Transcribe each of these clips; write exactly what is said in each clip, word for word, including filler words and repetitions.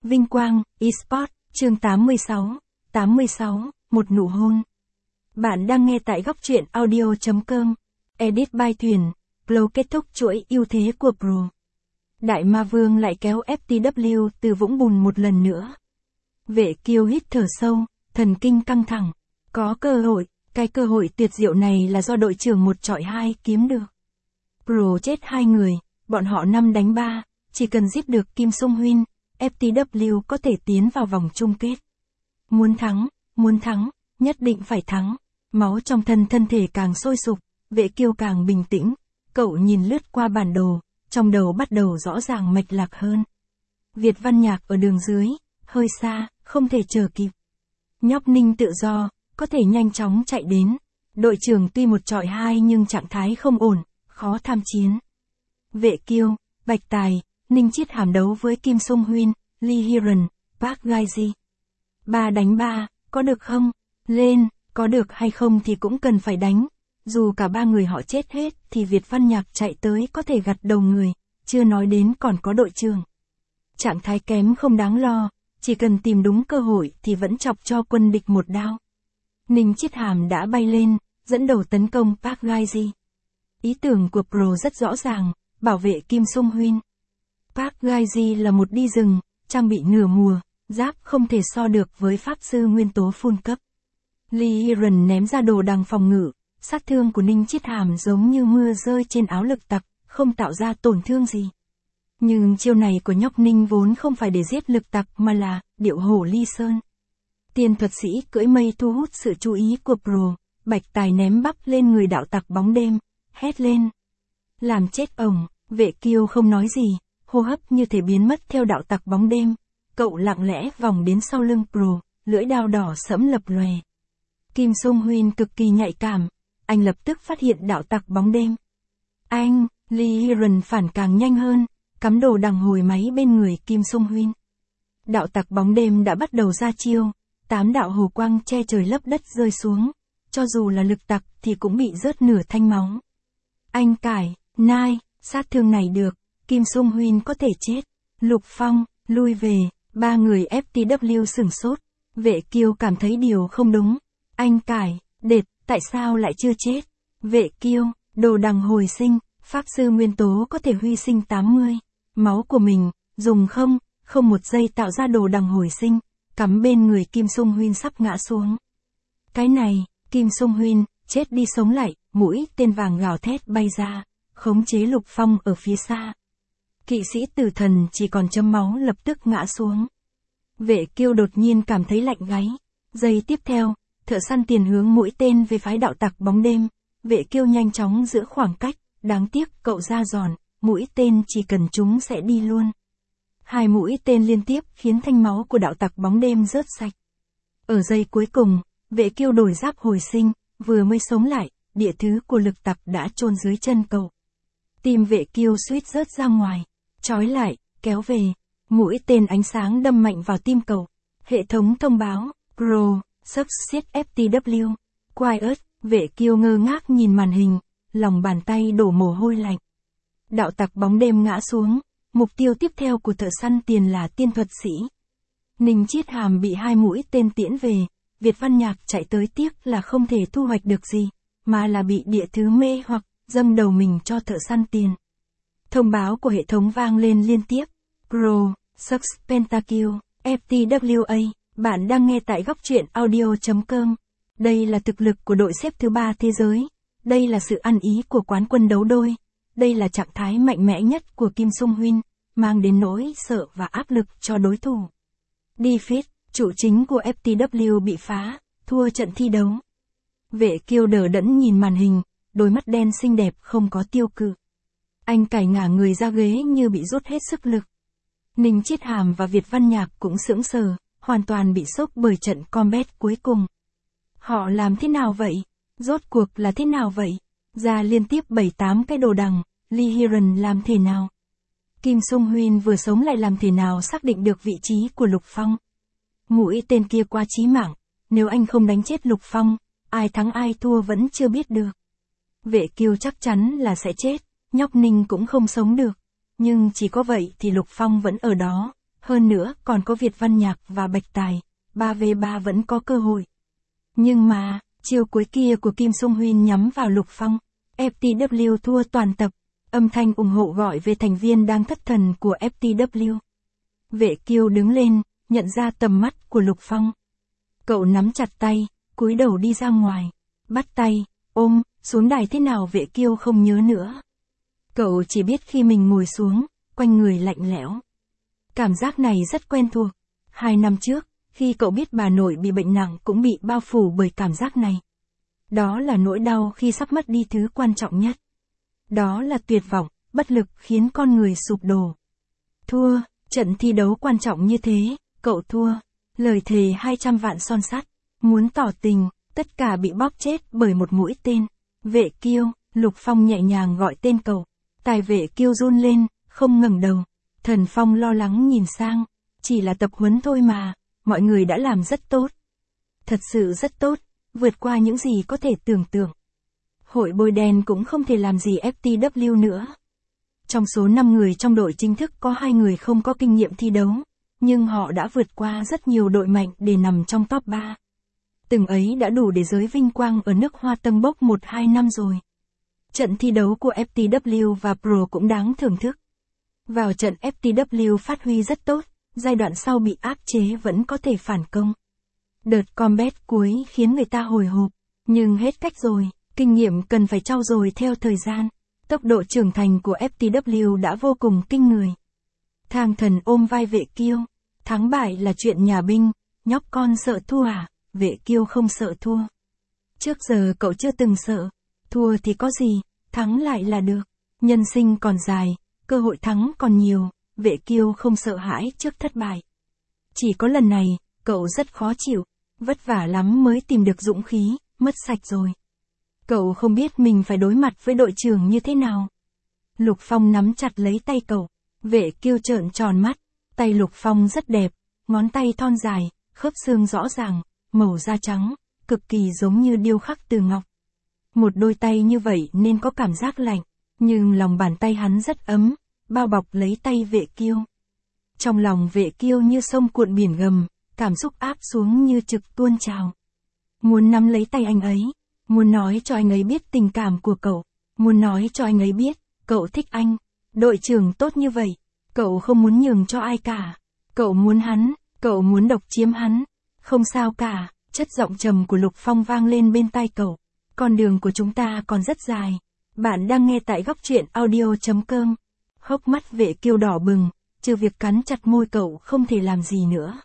Vinh quang, eSport, chương tám mươi sáu, tám mươi sáu, một nụ hôn. Bạn đang nghe tại góc truyện audio.com. Edit by Thuyền, Pro kết thúc chuỗi ưu thế của Pro. Đại Ma Vương lại kéo ép tê vê từ vũng bùn một lần nữa. Vệ Kiêu hít thở sâu, thần kinh căng thẳng. Có cơ hội, cái cơ hội tuyệt diệu này là do đội trưởng một chọi hai kiếm được. Pro chết hai người, bọn họ năm đánh ba, chỉ cần giết được Kim Sung Huynh, ép tê vê có thể tiến vào vòng chung kết. Muốn thắng, muốn thắng, nhất định phải thắng. Máu trong thân thân thể càng sôi sục, Vệ Kiêu càng bình tĩnh. Cậu nhìn lướt qua bản đồ, trong đầu bắt đầu rõ ràng mạch lạc hơn. Việt Văn Nhạc ở đường dưới, hơi xa, không thể chờ kịp. Nhóc Ninh tự do, có thể nhanh chóng chạy đến. Đội trưởng tuy một chọi hai nhưng trạng thái không ổn, khó tham chiến. Vệ Kiêu, Bạch Tài, Ninh Chiết Hàm đấu với Kim Sung Huynh, Lee Hiron, Park Gaiji. Ba đánh ba, có được không? Lên, có được hay không thì cũng cần phải đánh. Dù cả ba người họ chết hết thì Việt Văn Nhạc chạy tới có thể gặt đầu người, chưa nói đến còn có đội trưởng. Trạng thái kém không đáng lo, chỉ cần tìm đúng cơ hội thì vẫn chọc cho quân địch một đao. Ninh Chiết Hàm đã bay lên, dẫn đầu tấn công Park Gaiji. Ý tưởng của Pro rất rõ ràng, bảo vệ Kim Sung Huynh. Park Gaiji là một đi rừng, trang bị nửa mùa, giáp không thể so được với pháp sư nguyên tố full cấp. Lee Hiron ném ra đồ đằng phòng ngự, sát thương của Ninh Chiết Hàm giống như mưa rơi trên áo lực tặc, không tạo ra tổn thương gì. Nhưng chiêu này của nhóc Ninh vốn không phải để giết lực tặc mà là điệu hổ ly sơn. Tiên thuật sĩ cưỡi mây thu hút sự chú ý của Pro, Bạch Tài ném bắp lên người đạo tặc bóng đêm, hét lên. Làm chết ổng, Vệ Kiêu không nói gì, hô hấp như thể biến mất theo đạo tặc bóng đêm. Cậu lặng lẽ vòng đến sau lưng Pro, lưỡi đao đỏ sẫm lập lòe. Kim Sung Huynh cực kỳ nhạy cảm, anh lập tức phát hiện đạo tặc bóng đêm. Anh, Lee Hiron phản càng nhanh hơn, cắm đồ đằng hồi máy bên người Kim Sung Huynh. Đạo tặc bóng đêm đã bắt đầu ra chiêu, tám đạo hồ quang che trời lấp đất rơi xuống, cho dù là lực tặc thì cũng bị rớt nửa thanh máu. Anh cải, nai, sát thương này được, Kim Sung Huynh có thể chết. Lục Phong, lui về, ba người ép tê vê sửng sốt, Vệ Kiêu cảm thấy điều không đúng. Anh cải, đệt, tại sao lại chưa chết? Vệ Kiêu, đồ đằng hồi sinh, pháp sư nguyên tố có thể huy sinh tám mươi. Máu của mình, dùng không, không một giây tạo ra đồ đằng hồi sinh, cắm bên người Kim Sung Huynh sắp ngã xuống. Cái này, Kim Sung Huynh, chết đi sống lại, mũi tên vàng gào thét bay ra, khống chế Lục Phong ở phía xa. Kỵ sĩ tử thần chỉ còn chấm máu lập tức ngã xuống. Vệ Kiêu đột nhiên cảm thấy lạnh gáy. Giây tiếp theo, thợ săn tiền hướng mũi tên về phái đạo tặc bóng đêm. Vệ Kiêu nhanh chóng giữ khoảng cách, đáng tiếc cậu ra giòn, mũi tên chỉ cần chúng sẽ đi luôn. Hai mũi tên liên tiếp khiến thanh máu của đạo tặc bóng đêm rớt sạch. Ở giây cuối cùng, Vệ Kiêu đổi giáp hồi sinh, vừa mới sống lại, địa thứ của lực tặc đã chôn dưới chân cậu. Tim Vệ Kiêu suýt rớt ra ngoài, trói lại, kéo về, mũi tên ánh sáng đâm mạnh vào tim cậu. Hệ thống thông báo, Pro, Success ép tê vê, Quiet, Vệ Kiêu ngơ ngác nhìn màn hình, lòng bàn tay đổ mồ hôi lạnh. Đạo tặc bóng đêm ngã xuống, mục tiêu tiếp theo của thợ săn tiền là tiên thuật sĩ. Ninh Chiết Hàm bị hai mũi tên tiễn về, Việt Văn Nhạc chạy tới tiếc là không thể thu hoạch được gì, mà là bị địa thứ mê hoặc, dâng đầu mình cho thợ săn tiền. Thông báo của hệ thống vang lên liên tiếp. Pro, Success Pentakill, ép tê vê a, bạn đang nghe tại góc truyện audio.com. Đây là thực lực của đội xếp thứ ba thế giới. Đây là sự ăn ý của quán quân đấu đôi. Đây là trạng thái mạnh mẽ nhất của Kim Sung Huynh, mang đến nỗi sợ và áp lực cho đối thủ. Defeat, trụ chính của ép tê vê bị phá, thua trận thi đấu. Vệ Kiêu đờ đẫn nhìn màn hình, đôi mắt đen xinh đẹp không có tiêu cự. Anh cải ngả người ra ghế như bị rút hết sức lực. Ninh Chiết Hàm và Việt Văn Nhạc cũng sững sờ, hoàn toàn bị sốc bởi trận combat cuối cùng. Họ làm thế nào vậy? Rốt cuộc là thế nào vậy? Ra liên tiếp bảy tám cái đồ đằng, Lee Hiron làm thế nào? Kim Sung Huynh vừa sống lại làm thế nào xác định được vị trí của Lục Phong? Mũi tên kia quá chí mạng, nếu anh không đánh chết Lục Phong, ai thắng ai thua vẫn chưa biết được. Vệ Kiêu chắc chắn là sẽ chết, nhóc Ninh cũng không sống được. Nhưng chỉ có vậy thì Lục Phong vẫn ở đó, Hơn nữa còn có Việt Văn Nhạc và Bạch Tài, ba vs ba vẫn có cơ hội. Nhưng mà, chiều cuối kia của Kim Sung Huynh nhắm vào Lục Phong, ép tê vê thua toàn tập, âm thanh ủng hộ gọi về thành viên đang thất thần của ép tê vê. Vệ Kiêu đứng lên, nhận ra tầm mắt của Lục Phong. Cậu nắm chặt tay, cúi đầu đi ra ngoài, bắt tay, ôm, xuống đài thế nào Vệ Kiêu không nhớ nữa. Cậu chỉ biết khi mình ngồi xuống, quanh người lạnh lẽo. Cảm giác này rất quen thuộc. Hai năm trước, khi cậu biết bà nội bị bệnh nặng cũng bị bao phủ bởi cảm giác này. Đó là nỗi đau khi sắp mất đi thứ quan trọng nhất. Đó là tuyệt vọng, bất lực khiến con người sụp đổ. Thua, trận thi đấu quan trọng như thế, cậu thua. Lời thề hai trăm vạn son sắt, muốn tỏ tình, tất cả bị bóp chết bởi một mũi tên. Vệ Kiêu, Lục Phong nhẹ nhàng gọi tên cậu. Tài Vệ Kiêu run lên, không ngẩng đầu. Thần Phong lo lắng nhìn sang, chỉ là tập huấn thôi mà, mọi người đã làm rất tốt. Thật sự rất tốt, vượt qua những gì có thể tưởng tượng. Hội bôi đen cũng không thể làm gì ép tê vê nữa. Trong số năm người trong đội chính thức có hai người không có kinh nghiệm thi đấu, nhưng họ đã vượt qua rất nhiều đội mạnh để nằm trong top ba. Từng ấy đã đủ để giới vinh quang ở nước Hoa tâng bốc một hai năm rồi. Trận thi đấu của ép tê vê và Pro cũng đáng thưởng thức. Vào trận ép tê vê phát huy rất tốt, giai đoạn sau bị áp chế vẫn có thể phản công. Đợt combat cuối khiến người ta hồi hộp, nhưng hết cách rồi, kinh nghiệm cần phải trau dồi theo thời gian. Tốc độ trưởng thành của ép tê vê đã vô cùng kinh người. Thang Thần ôm vai Vệ Kiêu, thắng bại là chuyện nhà binh, nhóc con sợ thua à? Vệ Kiêu không sợ thua. Trước giờ cậu chưa từng sợ, thua thì có gì, thắng lại là được. Nhân sinh còn dài, cơ hội thắng còn nhiều, Vệ Kiêu không sợ hãi trước thất bại. Chỉ có lần này, cậu rất khó chịu, vất vả lắm mới tìm được dũng khí, mất sạch rồi. Cậu không biết mình phải đối mặt với đội trưởng như thế nào. Lục Phong nắm chặt lấy tay cậu, Vệ Kiêu trợn tròn mắt, tay Lục Phong rất đẹp, ngón tay thon dài, khớp xương rõ ràng, màu da trắng, cực kỳ giống như điêu khắc từ ngọc. Một đôi tay như vậy nên có cảm giác lạnh, nhưng lòng bàn tay hắn rất ấm, bao bọc lấy tay Vệ Kiêu. Trong lòng Vệ Kiêu như sông cuộn biển gầm, cảm xúc áp xuống như trực tuôn trào. Muốn nắm lấy tay anh ấy, muốn nói cho anh ấy biết tình cảm của cậu, muốn nói cho anh ấy biết, cậu thích anh. Đội trưởng tốt như vậy, cậu không muốn nhường cho ai cả. Cậu muốn hắn, cậu muốn độc chiếm hắn. Không sao cả, chất giọng trầm của Lục Phong vang lên bên tai cậu. Con đường của chúng ta còn rất dài. Bạn đang nghe tại góc truyện audio chấm com. Hốc mắt Vệ Kiêu đỏ bừng, trừ việc cắn chặt môi cậu không thể làm gì nữa.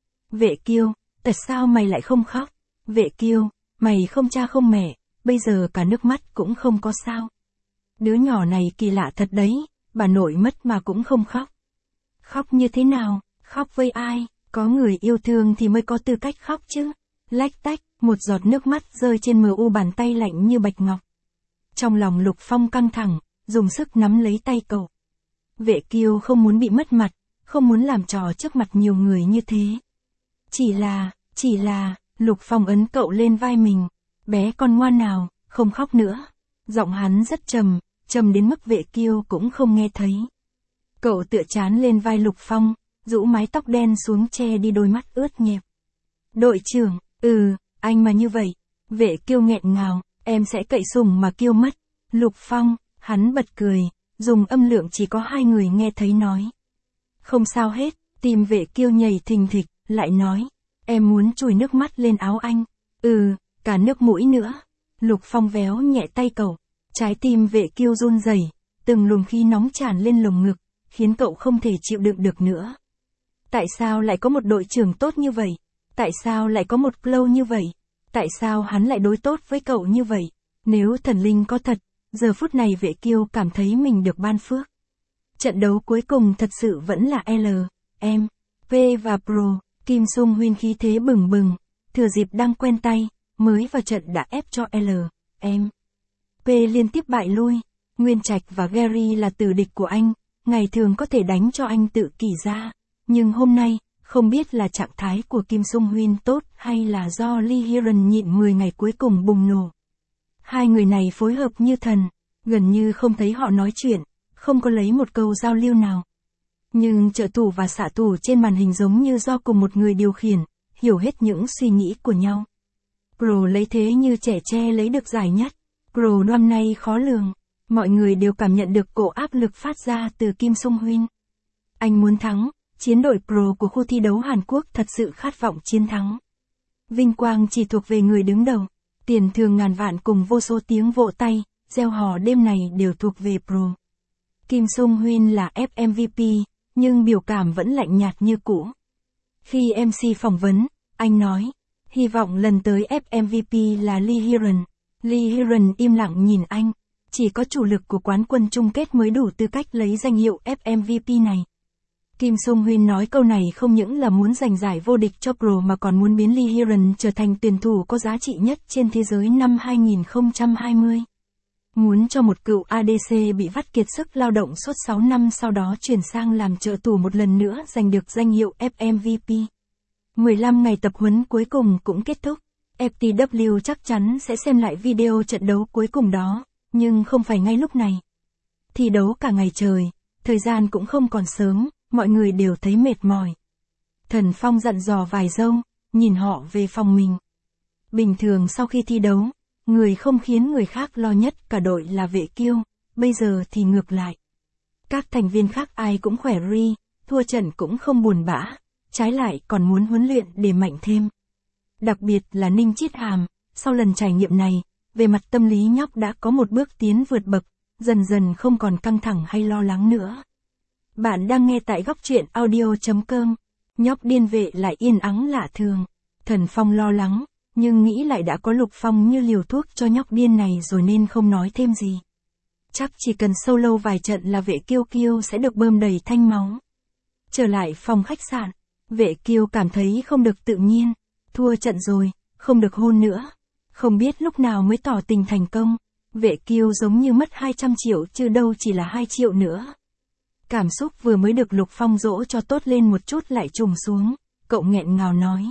Vệ Kiêu, tại sao mày lại không khóc? Vệ Kiêu, mày không cha không mẹ, bây giờ cả nước mắt cũng không có sao. Đứa nhỏ này kỳ lạ thật đấy, bà nội mất mà cũng không khóc. Khóc như thế nào, khóc với ai, có người yêu thương thì mới có tư cách khóc chứ. Lách tách, một giọt nước mắt rơi trên mờ u bàn tay lạnh như bạch ngọc. Trong lòng Lục Phong căng thẳng, dùng sức nắm lấy tay cậu. Vệ Kiêu không muốn bị mất mặt, không muốn làm trò trước mặt nhiều người như thế. Chỉ là, chỉ là, Lục Phong ấn cậu lên vai mình. Bé con ngoan nào, không khóc nữa. Giọng hắn rất trầm, trầm đến mức Vệ Kiêu cũng không nghe thấy. Cậu tựa trán lên vai Lục Phong, rũ mái tóc đen xuống che đi đôi mắt ướt nhẹp. Đội trưởng, ừ, anh mà như vậy. Vệ Kiêu nghẹn ngào, em sẽ cậy sủng mà Kiêu mất. Lục Phong, hắn bật cười, dùng âm lượng chỉ có hai người nghe thấy nói. Không sao hết, tim Vệ Kiêu nhảy thình thịch, lại nói. Em muốn chùi nước mắt lên áo anh. Ừ, cả nước mũi nữa. Lục Phong véo nhẹ tay cậu. Trái tim Vệ Kiêu run rẩy, từng luồng khí nóng tràn lên lồng ngực, khiến cậu không thể chịu đựng được nữa. Tại sao lại có một đội trưởng tốt như vậy? Tại sao lại có một Clow như vậy? Tại sao hắn lại đối tốt với cậu như vậy? Nếu thần linh có thật, giờ phút này Vệ Kiêu cảm thấy mình được ban phước. Trận đấu cuối cùng thật sự vẫn là L, M, P và Pro. Kim Sung Huynh khí thế bừng bừng, thừa dịp đang quen tay, mới vào trận đã ép cho L, M, P liên tiếp bại lui. Nguyên Trạch và Gary là tử địch của anh, ngày thường có thể đánh cho anh tự kỷ ra, nhưng hôm nay, không biết là trạng thái của Kim Sung Huynh tốt hay là do Lee Hiron nhịn mười ngày cuối cùng bùng nổ. Hai người này phối hợp như thần, gần như không thấy họ nói chuyện, không có lấy một câu giao lưu nào. Nhưng trợ thủ và xạ thủ trên màn hình giống như do cùng một người điều khiển, hiểu hết những suy nghĩ của nhau. Pro lấy thế như trẻ tre lấy được giải nhất. Pro năm nay khó lường. Mọi người đều cảm nhận được cổ áp lực phát ra từ Kim Sung Huynh. Anh muốn thắng, chiến đội Pro của khu thi đấu Hàn Quốc thật sự khát vọng chiến thắng. Vinh quang chỉ thuộc về người đứng đầu. Tiền thưởng ngàn vạn cùng vô số tiếng vỗ tay, reo hò đêm này đều thuộc về Pro. Kim Sung Huynh là ép em vê pê, nhưng biểu cảm vẫn lạnh nhạt như cũ. Khi em xê phỏng vấn, anh nói, hy vọng lần tới ép em vê pê là Lee Hyun. Lee Hyun im lặng nhìn anh. Chỉ có chủ lực của quán quân chung kết mới đủ tư cách lấy danh hiệu ép em vê pê này. Kim Sung Huynh nói câu này không những là muốn giành giải vô địch cho Pro mà còn muốn biến Lee Hyun trở thành tuyển thủ có giá trị nhất trên thế giới năm hai không hai không. Muốn cho một cựu a đê xê bị vắt kiệt sức lao động suốt sáu năm sau đó chuyển sang làm trợ thủ một lần nữa giành được danh hiệu ép em vê pê. mười lăm ngày tập huấn cuối cùng cũng kết thúc. ép tê vê chắc chắn sẽ xem lại video trận đấu cuối cùng đó, nhưng không phải ngay lúc này. Thi đấu cả ngày trời, thời gian cũng không còn sớm, mọi người đều thấy mệt mỏi. Thần Phong dặn dò vài dâu, nhìn họ về phòng mình. Bình thường sau khi thi đấu, người không khiến người khác lo nhất cả đội là Vệ Kiêu, bây giờ thì ngược lại. Các thành viên khác ai cũng khỏe ri, thua trận cũng không buồn bã, trái lại còn muốn huấn luyện để mạnh thêm. Đặc biệt là Ninh Chiết Hàm, sau lần trải nghiệm này, về mặt tâm lý nhóc đã có một bước tiến vượt bậc, dần dần không còn căng thẳng hay lo lắng nữa. Bạn đang nghe tại góc truyện audio chấm com. Nhóc điên vệ lại yên ắng lạ thường. Thần Phong lo lắng, nhưng nghĩ lại đã có Lục Phong như liều thuốc cho nhóc điên này rồi nên không nói thêm gì. Chắc chỉ cần solo vài trận là Vệ Kiêu Kiêu sẽ được bơm đầy thanh máu. Trở lại phòng khách sạn, Vệ Kiêu cảm thấy không được tự nhiên. Thua trận rồi, không được hôn nữa. Không biết lúc nào mới tỏ tình thành công. Vệ Kiêu giống như mất hai trăm triệu chứ đâu chỉ là hai triệu nữa. Cảm xúc vừa mới được Lục Phong dỗ cho tốt lên một chút lại trùng xuống. Cậu nghẹn ngào nói.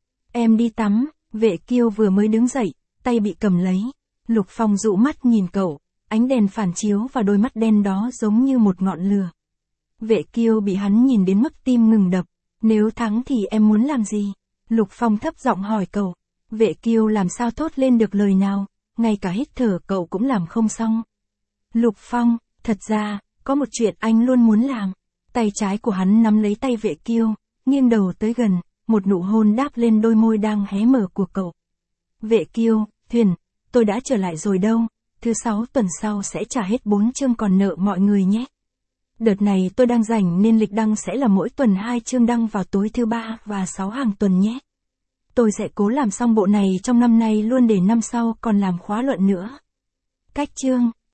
Em đi tắm. Vệ Kiêu vừa mới đứng dậy, tay bị cầm lấy. Lục Phong dụ mắt nhìn cậu, ánh đèn phản chiếu vào đôi mắt đen đó giống như một ngọn lửa. Vệ Kiêu bị hắn nhìn đến mức tim ngừng đập. Nếu thắng thì em muốn làm gì? Lục Phong thấp giọng hỏi cậu. Vệ Kiêu làm sao thốt lên được lời nào, ngay cả hít thở cậu cũng làm không xong. Lục Phong, thật ra, có một chuyện anh luôn muốn làm. Tay trái của hắn nắm lấy tay Vệ Kiêu, nghiêng đầu tới gần, một nụ hôn đáp lên đôi môi đang hé mở của cậu. Vệ Kiêu, Thuyền, tôi đã trở lại rồi đâu, thứ sáu tuần sau sẽ trả hết bốn chương còn nợ mọi người nhé. Đợt này tôi đang rảnh nên lịch đăng sẽ là mỗi tuần hai chương đăng vào tối thứ ba và sáu hàng tuần nhé. Tôi sẽ cố làm xong bộ này trong năm nay luôn để năm sau còn làm khóa luận nữa. Cách chương